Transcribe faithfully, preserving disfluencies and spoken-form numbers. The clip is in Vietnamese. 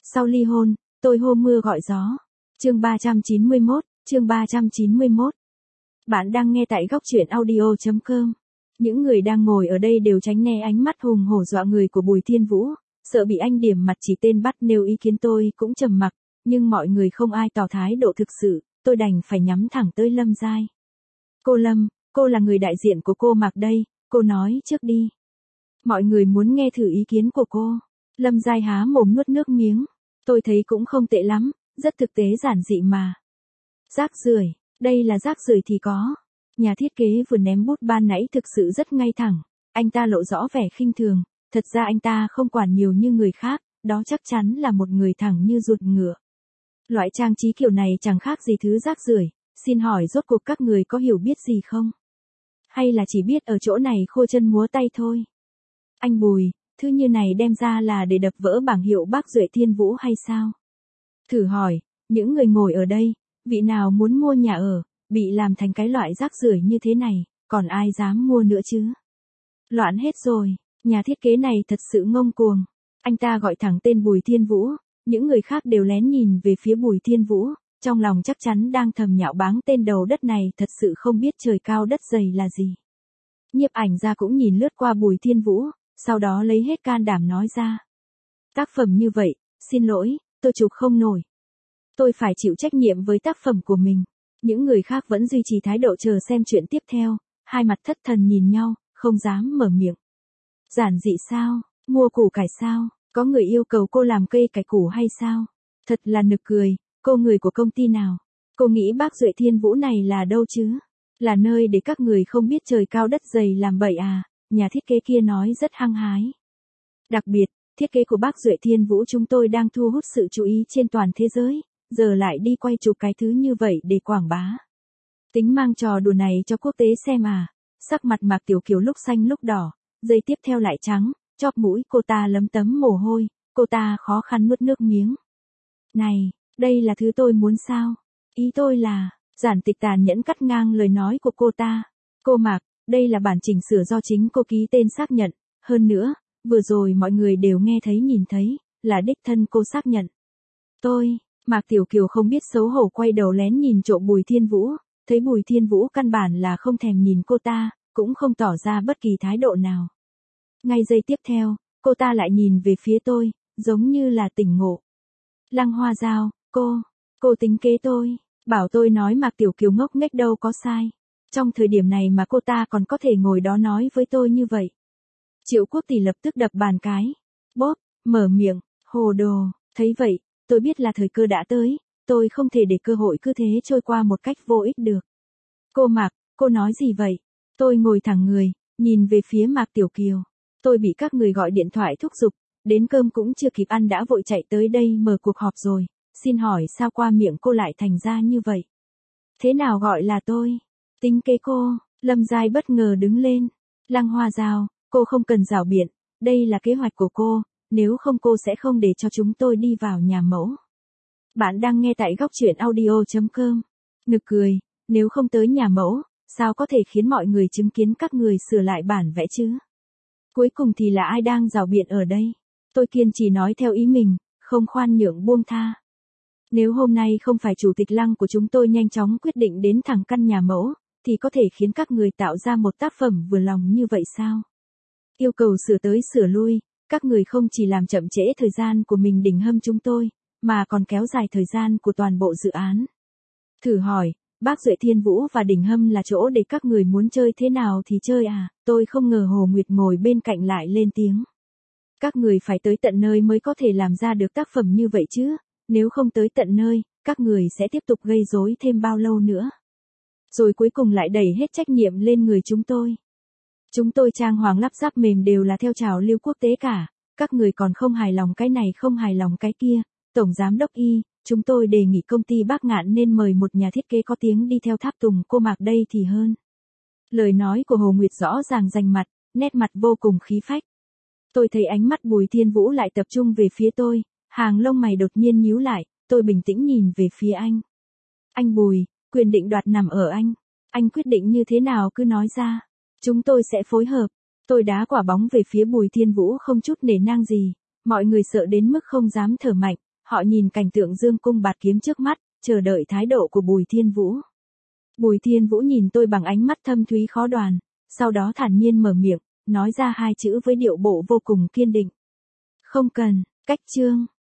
Sau ly hôn, tôi hô mưa gọi gió. Chương ba trăm chín mươi mốt, chương ba trăm chín mươi mốt. Bạn đang nghe tại góc truyện audio chấm com. Những người đang ngồi ở đây đều tránh né ánh mắt hùng hổ dọa người của Bùi Thiên Vũ, sợ bị anh điểm mặt chỉ tên bắt nêu ý kiến. Tôi cũng trầm mặc, nhưng mọi người không ai tỏ thái độ thực sự, tôi đành phải nhắm thẳng tới Lâm Giai. Cô Lâm, cô là người đại diện của cô Mạc đây, cô nói trước đi. Mọi người muốn nghe thử ý kiến của cô. Lâm Giai há mồm nuốt nước miếng. Tôi thấy cũng không tệ lắm, rất thực tế giản dị mà. Rác rưởi, đây là rác rưởi thì có. Nhà thiết kế vừa ném bút ban nãy thực sự rất ngay thẳng, anh ta lộ rõ vẻ khinh thường, thật ra anh ta không quản nhiều như người khác, đó chắc chắn là một người thẳng như ruột ngựa. Loại trang trí kiểu này chẳng khác gì thứ rác rưởi, xin hỏi rốt cuộc các người có hiểu biết gì không? Hay là chỉ biết ở chỗ này khô chân múa tay thôi? Anh Bùi, thứ như này đem ra là để đập vỡ bảng hiệu bác Duệ Thiên Vũ hay sao? Thử hỏi, những người ngồi ở đây, vị nào muốn mua nhà ở, bị làm thành cái loại rác rưởi như thế này, còn ai dám mua nữa chứ? Loạn hết rồi, nhà thiết kế này thật sự ngông cuồng. Anh ta gọi thẳng tên Bùi Thiên Vũ, những người khác đều lén nhìn về phía Bùi Thiên Vũ, trong lòng chắc chắn đang thầm nhạo báng tên đầu đất này thật sự không biết trời cao đất dày là gì. Nhiếp ảnh gia cũng nhìn lướt qua Bùi Thiên Vũ, sau đó lấy hết can đảm nói ra. Tác phẩm như vậy, xin lỗi, tôi chụp không nổi. Tôi phải chịu trách nhiệm với tác phẩm của mình. Những người khác vẫn duy trì thái độ chờ xem chuyện tiếp theo, hai mặt thất thần nhìn nhau, không dám mở miệng. Giản dị sao, mua củ cải sao, có người yêu cầu cô làm cây cải củ hay sao? Thật là nực cười, cô người của công ty nào? Cô nghĩ bác Duệ Thiên Vũ này là đâu chứ? Là nơi để các người không biết trời cao đất dày làm bậy à? Nhà thiết kế kia nói rất hăng hái. Đặc biệt, thiết kế của bác Duệ Thiên Vũ chúng tôi đang thu hút sự chú ý trên toàn thế giới, giờ lại đi quay chụp cái thứ như vậy để quảng bá. Tính mang trò đùa này cho quốc tế xem à? Sắc mặt Mạc Tiểu Kiều lúc xanh lúc đỏ, giây tiếp theo lại trắng, chóp mũi cô ta lấm tấm mồ hôi, cô ta khó khăn nuốt nước miếng. Này, đây là thứ tôi muốn sao? Ý tôi là, giản tịch tàn nhẫn cắt ngang lời nói của cô ta. Cô Mạc, đây là bản chỉnh sửa do chính cô ký tên xác nhận, hơn nữa, vừa rồi mọi người đều nghe thấy nhìn thấy, là đích thân cô xác nhận. Tôi, Mạc Tiểu Kiều không biết xấu hổ quay đầu lén nhìn trộm Bùi Thiên Vũ, thấy Bùi Thiên Vũ căn bản là không thèm nhìn cô ta, cũng không tỏ ra bất kỳ thái độ nào. Ngay giây tiếp theo, cô ta lại nhìn về phía tôi, giống như là tỉnh ngộ. Lăng Hoa Giao, cô, cô tính kế tôi, bảo tôi nói Mạc Tiểu Kiều ngốc nghếch đâu có sai. Trong thời điểm này mà cô ta còn có thể ngồi đó nói với tôi như vậy. Triệu Quốc Tỷ lập tức đập bàn cái. Bóp, mở miệng, hồ đồ, thấy vậy, tôi biết là thời cơ đã tới, tôi không thể để cơ hội cứ thế trôi qua một cách vô ích được. Cô Mạc, cô nói gì vậy? Tôi ngồi thẳng người, nhìn về phía Mạc Tiểu Kiều. Tôi bị các người gọi điện thoại thúc giục, đến cơm cũng chưa kịp ăn đã vội chạy tới đây mở cuộc họp rồi. Xin hỏi sao qua miệng cô lại thành ra như vậy? Thế nào gọi là tôi? Tính kế cô, Lâm Giai bất ngờ đứng lên. Lăng Hoa Giao, cô không cần giảo biện, đây là kế hoạch của cô, nếu không cô sẽ không để cho chúng tôi đi vào nhà mẫu. Bạn đang nghe tại góc truyện audio chấm com. Nực cười, nếu không tới nhà mẫu, sao có thể khiến mọi người chứng kiến các người sửa lại bản vẽ chứ? Cuối cùng thì là ai đang giảo biện ở đây? Tôi kiên trì nói theo ý mình, không khoan nhượng buông tha. Nếu hôm nay không phải chủ tịch Lăng của chúng tôi nhanh chóng quyết định đến thẳng căn nhà mẫu, thì có thể khiến các người tạo ra một tác phẩm vừa lòng như vậy sao? Yêu cầu sửa tới sửa lui, các người không chỉ làm chậm trễ thời gian của mình Đình Hâm chúng tôi, mà còn kéo dài thời gian của toàn bộ dự án. Thử hỏi, bác Duệ Thiên Vũ và Đình Hâm là chỗ để các người muốn chơi thế nào thì chơi à? Tôi không ngờ Hồ Nguyệt ngồi bên cạnh lại lên tiếng. Các người phải tới tận nơi mới có thể làm ra được tác phẩm như vậy chứ, nếu không tới tận nơi, các người sẽ tiếp tục gây rối thêm bao lâu nữa? Rồi cuối cùng lại đẩy hết trách nhiệm lên người chúng tôi. Chúng tôi trang hoàng lắp ráp mềm đều là theo trào lưu quốc tế cả, các người còn không hài lòng cái này không hài lòng cái kia. Tổng giám đốc Y, chúng tôi đề nghị công ty Bác Ngạn nên mời một nhà thiết kế có tiếng đi theo tháp tùng cô Mạc đây thì hơn. Lời nói của Hồ Nguyệt rõ ràng rành mặt, nét mặt vô cùng khí phách. Tôi thấy ánh mắt Bùi Thiên Vũ lại tập trung về phía tôi, hàng lông mày đột nhiên nhíu lại, tôi bình tĩnh nhìn về phía anh. Anh Bùi, quyền định đoạt nằm ở anh. Anh quyết định như thế nào cứ nói ra. Chúng tôi sẽ phối hợp. Tôi đá quả bóng về phía Bùi Thiên Vũ không chút nể nang gì. Mọi người sợ đến mức không dám thở mạnh. Họ nhìn cảnh tượng dương cung bạt kiếm trước mắt, chờ đợi thái độ của Bùi Thiên Vũ. Bùi Thiên Vũ nhìn tôi bằng ánh mắt thâm thúy khó đoán, sau đó thản nhiên mở miệng, nói ra hai chữ với điệu bộ vô cùng kiên định. Không cần, cách chương.